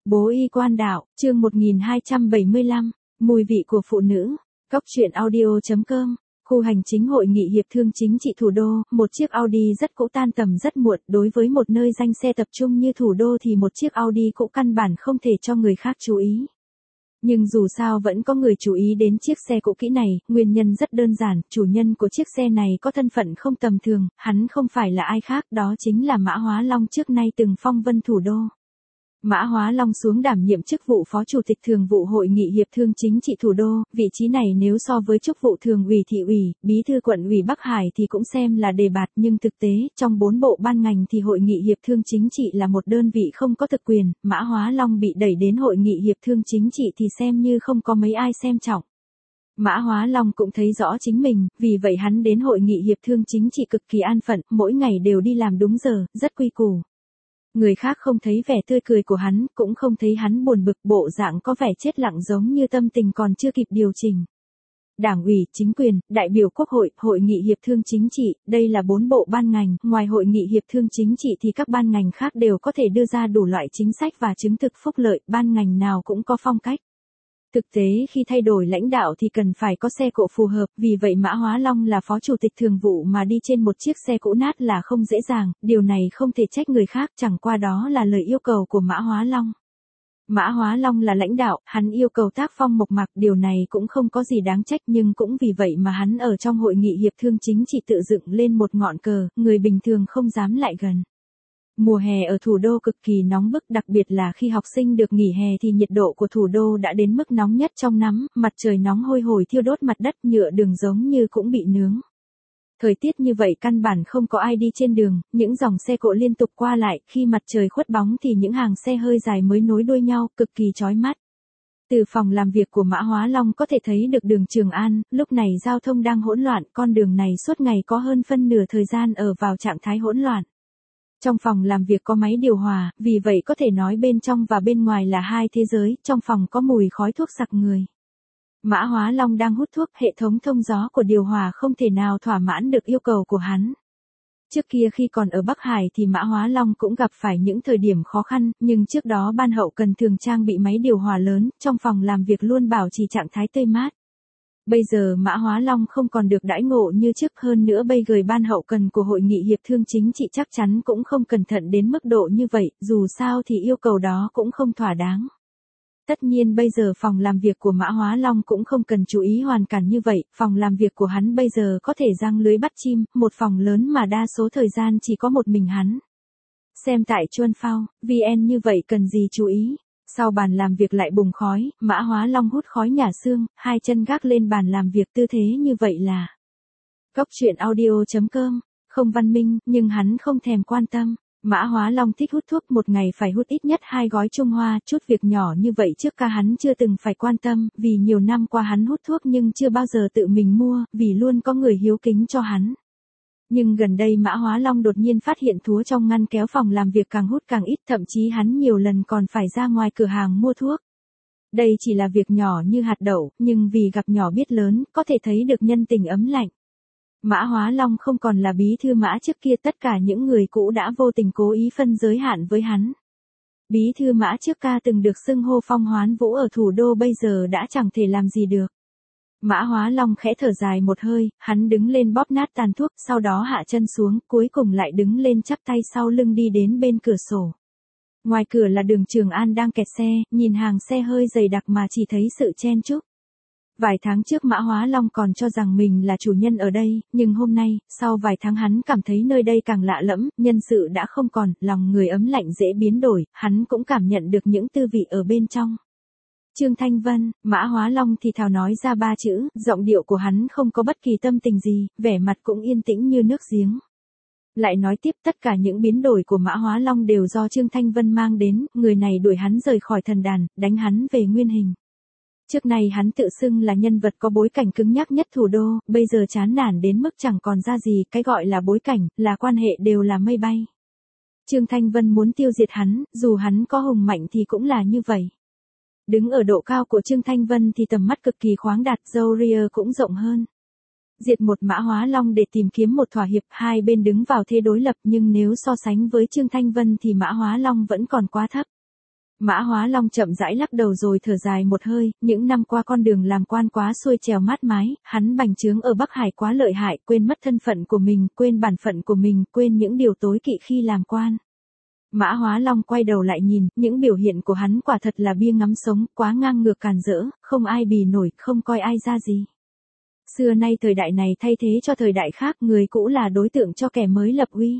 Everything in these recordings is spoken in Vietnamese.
Bố y quan đạo, chương 1275, mùi vị của phụ nữ. Cóc truyện audio.com. Khu hành chính hội nghị hiệp thương chính trị thủ đô, một chiếc Audi rất cũ tan tầm rất muộn, đối với một nơi danh xe tập trung như thủ đô thì một chiếc Audi cũ căn bản không thể cho người khác chú ý. Nhưng dù sao vẫn có người chú ý đến chiếc xe cũ kỹ này, nguyên nhân rất đơn giản, chủ nhân của chiếc xe này có thân phận không tầm thường, hắn không phải là ai khác, đó chính là Mã Hóa Long trước nay từng phong vân thủ đô. Mã Hóa Long xuống đảm nhiệm chức vụ Phó Chủ tịch Thường vụ Hội nghị Hiệp thương Chính trị Thủ đô, vị trí này nếu so với chức vụ Thường ủy Thị ủy, Bí thư Quận ủy Bắc Hải thì cũng xem là đề bạt, nhưng thực tế, trong 4 bộ ban ngành thì Hội nghị Hiệp thương Chính trị là một đơn vị không có thực quyền, Mã Hóa Long bị đẩy đến Hội nghị Hiệp thương Chính trị thì xem như không có mấy ai xem trọng. Mã Hóa Long cũng thấy rõ chính mình, vì vậy hắn đến Hội nghị Hiệp thương Chính trị cực kỳ an phận, mỗi ngày đều đi làm đúng giờ, rất quy củ. Người khác không thấy vẻ tươi cười của hắn, cũng không thấy hắn buồn bực, bộ dạng có vẻ chết lặng giống như tâm tình còn chưa kịp điều chỉnh. Đảng ủy, chính quyền, đại biểu Quốc hội, Hội nghị Hiệp thương Chính trị, đây là 4 bộ ban ngành, ngoài Hội nghị Hiệp thương Chính trị thì các ban ngành khác đều có thể đưa ra đủ loại chính sách và chứng thực phúc lợi, ban ngành nào cũng có phong cách. Thực tế khi thay đổi lãnh đạo thì cần phải có xe cộ phù hợp, vì vậy Mã Hóa Long là Phó Chủ tịch Thường vụ mà đi trên một chiếc xe cũ nát là không dễ dàng, điều này không thể trách người khác, chẳng qua đó là lời yêu cầu của Mã Hóa Long. Mã Hóa Long là lãnh đạo, hắn yêu cầu tác phong mộc mạc, điều này cũng không có gì đáng trách, nhưng cũng vì vậy mà hắn ở trong Hội nghị Hiệp thương Chính trị tự dựng lên một ngọn cờ, người bình thường không dám lại gần. Mùa hè ở thủ đô cực kỳ nóng bức, đặc biệt là khi học sinh được nghỉ hè thì nhiệt độ của thủ đô đã đến mức nóng nhất trong năm, mặt trời nóng hôi hổi thiêu đốt mặt đất, nhựa đường giống như cũng bị nướng. Thời tiết như vậy căn bản không có ai đi trên đường, những dòng xe cộ liên tục qua lại, khi mặt trời khuất bóng thì những hàng xe hơi dài mới nối đuôi nhau, cực kỳ chói mắt. Từ phòng làm việc của Mã Hóa Long có thể thấy được đường Trường An, lúc này giao thông đang hỗn loạn, con đường này suốt ngày có hơn phân nửa thời gian ở vào trạng thái hỗn loạn. Trong phòng làm việc có máy điều hòa, vì vậy có thể nói bên trong và bên ngoài là hai thế giới, trong phòng có mùi khói thuốc sặc người. Mã Hóa Long đang hút thuốc, hệ thống thông gió của điều hòa không thể nào thỏa mãn được yêu cầu của hắn. Trước kia khi còn ở Bắc Hải thì Mã Hóa Long cũng gặp phải những thời điểm khó khăn, nhưng trước đó ban hậu cần thường trang bị máy điều hòa lớn, trong phòng làm việc luôn bảo trì trạng thái tươi mát. Bây giờ Mã Hóa Long không còn được đãi ngộ như trước, hơn nữa bây giờ ban hậu cần của Hội nghị Hiệp thương Chính trị chắc chắn cũng không cẩn thận đến mức độ như vậy, dù sao thì yêu cầu đó cũng không thỏa đáng. Tất nhiên bây giờ phòng làm việc của Mã Hóa Long cũng không cần chú ý hoàn cảnh như vậy, phòng làm việc của hắn bây giờ có thể giăng lưới bắt chim, một phòng lớn mà đa số thời gian chỉ có một mình hắn. Xem tại Chuân Phao, VN như vậy cần gì chú ý. Sau bàn làm việc lại bùng khói, Mã Hóa Long hút khói nhả xương, hai chân gác lên bàn làm việc, tư thế như vậy là Cóc truyện audio.com, không văn minh, nhưng hắn không thèm quan tâm. Mã Hóa Long thích hút thuốc, một ngày phải hút ít nhất 2 gói Trung Hoa, chút việc nhỏ như vậy trước ca hắn chưa từng phải quan tâm, vì nhiều năm qua hắn hút thuốc nhưng chưa bao giờ tự mình mua, vì luôn có người hiếu kính cho hắn. Nhưng gần đây Mã Hóa Long đột nhiên phát hiện thuốc trong ngăn kéo phòng làm việc càng hút càng ít, thậm chí hắn nhiều lần còn phải ra ngoài cửa hàng mua thuốc. Đây chỉ là việc nhỏ như hạt đậu, nhưng vì gặp nhỏ biết lớn, có thể thấy được nhân tình ấm lạnh. Mã Hóa Long không còn là bí thư Mã trước kia, tất cả những người cũ đã vô tình cố ý phân giới hạn với hắn. Bí thư Mã trước ca từng được xưng hô phong hoán vũ ở thủ đô bây giờ đã chẳng thể làm gì được. Mã Hóa Long khẽ thở dài một hơi, hắn đứng lên bóp nát tàn thuốc, sau đó hạ chân xuống, cuối cùng lại đứng lên chắp tay sau lưng đi đến bên cửa sổ. Ngoài cửa là đường Trường An đang kẹt xe, nhìn hàng xe hơi dày đặc mà chỉ thấy sự chen chúc. Vài tháng trước Mã Hóa Long còn cho rằng mình là chủ nhân ở đây, nhưng hôm nay, sau vài tháng hắn cảm thấy nơi đây càng lạ lẫm, nhân sự đã không còn, lòng người ấm lạnh dễ biến đổi, hắn cũng cảm nhận được những tư vị ở bên trong. Trương Thanh Vân, Mã Hóa Long thì thào nói ra 3 chữ, giọng điệu của hắn không có bất kỳ tâm tình gì, vẻ mặt cũng yên tĩnh như nước giếng. Lại nói tiếp, tất cả những biến đổi của Mã Hóa Long đều do Trương Thanh Vân mang đến, người này đuổi hắn rời khỏi thần đàn, đánh hắn về nguyên hình. Trước này hắn tự xưng là nhân vật có bối cảnh cứng nhắc nhất thủ đô, bây giờ chán nản đến mức chẳng còn ra gì, cái gọi là bối cảnh, là quan hệ đều là mây bay. Trương Thanh Vân muốn tiêu diệt hắn, dù hắn có hùng mạnh thì cũng là như vậy. Đứng ở độ cao của Trương Thanh Vân thì tầm mắt cực kỳ khoáng đạt, râu ria cũng rộng hơn. Diệt một Mã Hóa Long để tìm kiếm một thỏa hiệp, hai bên đứng vào thế đối lập, nhưng nếu so sánh với Trương Thanh Vân thì Mã Hóa Long vẫn còn quá thấp. Mã Hóa Long chậm rãi lắc đầu rồi thở dài một hơi, những năm qua con đường làm quan quá xuôi trèo mát mái, hắn bành trướng ở Bắc Hải quá lợi hại, quên mất thân phận của mình, quên bản phận của mình, quên những điều tối kỵ khi làm quan. Mã Hóa Long quay đầu lại nhìn, những biểu hiện của hắn quả thật là bia ngắm sống, quá ngang ngược càn rỡ, không ai bì nổi, không coi ai ra gì. Xưa nay thời đại này thay thế cho thời đại khác, người cũ là đối tượng cho kẻ mới lập uy.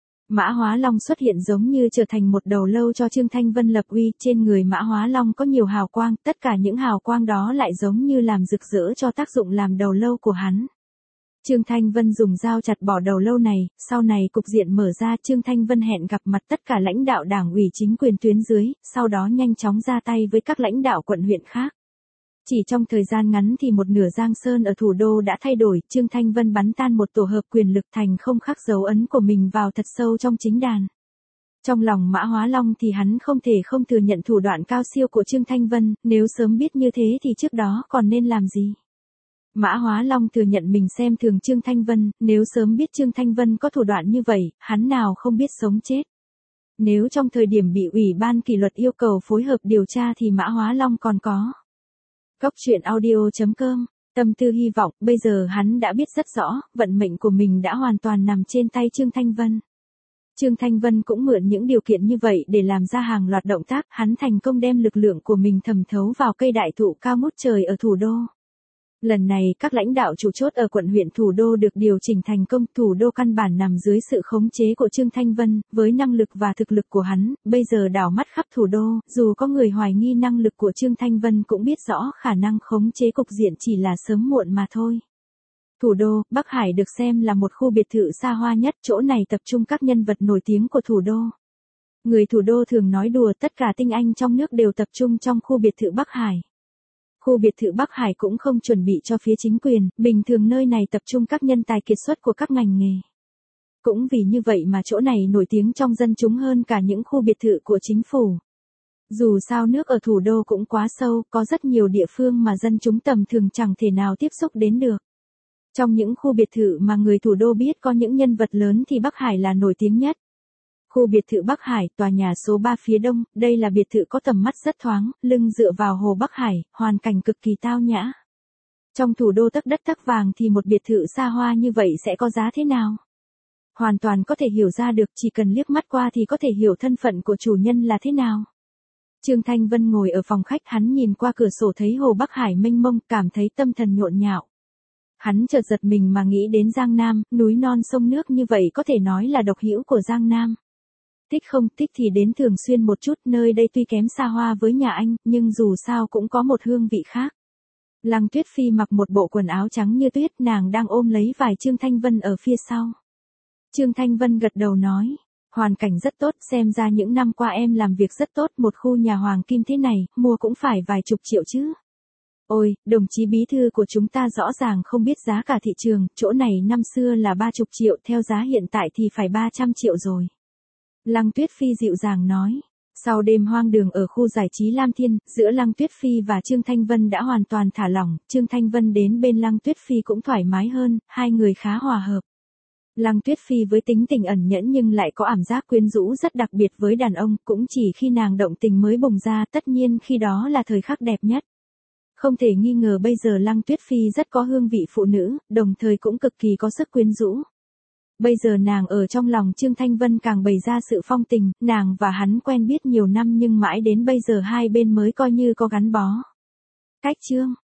Mã Hóa Long xuất hiện giống như trở thành một đầu lâu cho Trương Thanh Vân lập uy, trên người Mã Hóa Long có nhiều hào quang, tất cả những hào quang đó lại giống như làm rực rỡ cho tác dụng làm đầu lâu của hắn. Trương Thanh Vân dùng dao chặt bỏ đầu lâu này, sau này cục diện mở ra, Trương Thanh Vân hẹn gặp mặt tất cả lãnh đạo đảng ủy chính quyền tuyến dưới, sau đó nhanh chóng ra tay với các lãnh đạo quận huyện khác. Chỉ trong thời gian ngắn thì một nửa Giang Sơn ở thủ đô đã thay đổi, Trương Thanh Vân bắn tan một tổ hợp quyền lực thành không khắc dấu ấn của mình vào thật sâu trong chính đàn. Trong lòng Mã Hóa Long thì hắn không thể không thừa nhận thủ đoạn cao siêu của Trương Thanh Vân, nếu sớm biết như thế thì trước đó còn nên làm gì. Mã Hóa Long thừa nhận mình xem thường Trương Thanh Vân, nếu sớm biết Trương Thanh Vân có thủ đoạn như vậy, hắn nào không biết sống chết. Nếu trong thời điểm bị Ủy ban kỷ luật yêu cầu phối hợp điều tra thì Mã Hóa Long còn có. Góc truyện audio.com, tâm tư hy vọng, bây giờ hắn đã biết rất rõ, vận mệnh của mình đã hoàn toàn nằm trên tay Trương Thanh Vân. Trương Thanh Vân cũng mượn những điều kiện như vậy để làm ra hàng loạt động tác, hắn thành công đem lực lượng của mình thẩm thấu vào cây đại thụ cao ngút trời ở thủ đô. Lần này các lãnh đạo chủ chốt ở quận huyện thủ đô được điều chỉnh thành công, thủ đô căn bản nằm dưới sự khống chế của Trương Thanh Vân, với năng lực và thực lực của hắn, bây giờ đảo mắt khắp thủ đô, dù có người hoài nghi năng lực của Trương Thanh Vân cũng biết rõ khả năng khống chế cục diện chỉ là sớm muộn mà thôi. Thủ đô, Bắc Hải được xem là một khu biệt thự xa hoa nhất, chỗ này tập trung các nhân vật nổi tiếng của thủ đô. Người thủ đô thường nói đùa tất cả tinh anh trong nước đều tập trung trong khu biệt thự Bắc Hải. Khu biệt thự Bắc Hải cũng không chuẩn bị cho phía chính quyền, bình thường nơi này tập trung các nhân tài kiệt xuất của các ngành nghề. Cũng vì như vậy mà chỗ này nổi tiếng trong dân chúng hơn cả những khu biệt thự của chính phủ. Dù sao nước ở thủ đô cũng quá sâu, có rất nhiều địa phương mà dân chúng tầm thường chẳng thể nào tiếp xúc đến được. Trong những khu biệt thự mà người thủ đô biết có những nhân vật lớn thì Bắc Hải là nổi tiếng nhất. Khu biệt thự Bắc Hải, tòa nhà số 3 phía đông, đây là biệt thự có tầm mắt rất thoáng, lưng dựa vào hồ Bắc Hải, hoàn cảnh cực kỳ tao nhã. Trong thủ đô tấc đất tấc vàng thì một biệt thự xa hoa như vậy sẽ có giá thế nào? Hoàn toàn có thể hiểu ra được, chỉ cần liếc mắt qua thì có thể hiểu thân phận của chủ nhân là thế nào. Trương Thanh Vân ngồi ở phòng khách, hắn nhìn qua cửa sổ thấy hồ Bắc Hải mênh mông, cảm thấy tâm thần nhộn nhạo. Hắn chợt giật mình mà nghĩ đến Giang Nam, núi non sông nước như vậy có thể nói là độc hữu của Giang Nam. Thích không thích thì đến thường xuyên một chút, nơi đây tuy kém xa hoa với nhà anh, nhưng dù sao cũng có một hương vị khác. Lăng Tuyết Phi mặc một bộ quần áo trắng như tuyết, nàng đang ôm lấy vải Trương Thanh Vân ở phía sau. Trương Thanh Vân gật đầu nói, hoàn cảnh rất tốt, xem ra những năm qua em làm việc rất tốt, một khu nhà hoàng kim thế này, mua cũng phải vài chục triệu chứ. Ôi, đồng chí bí thư của chúng ta rõ ràng không biết giá cả thị trường, chỗ này năm xưa là 30 triệu, theo giá hiện tại thì phải 300 triệu rồi. Lăng Tuyết Phi dịu dàng nói. Sau đêm hoang đường ở khu giải trí Lam Thiên, giữa Lăng Tuyết Phi và Trương Thanh Vân đã hoàn toàn thả lỏng, Trương Thanh Vân đến bên Lăng Tuyết Phi cũng thoải mái hơn, hai người khá hòa hợp. Lăng Tuyết Phi với tính tình ẩn nhẫn nhưng lại có ảm giác quyến rũ rất đặc biệt với đàn ông, cũng chỉ khi nàng động tình mới bùng ra, tất nhiên khi đó là thời khắc đẹp nhất. Không thể nghi ngờ bây giờ Lăng Tuyết Phi rất có hương vị phụ nữ, đồng thời cũng cực kỳ có sức quyến rũ. Bây giờ nàng ở trong lòng Trương Thanh Vân càng bày ra sự phong tình, nàng và hắn quen biết nhiều năm nhưng mãi đến bây giờ hai bên mới coi như có gắn bó. Cách chương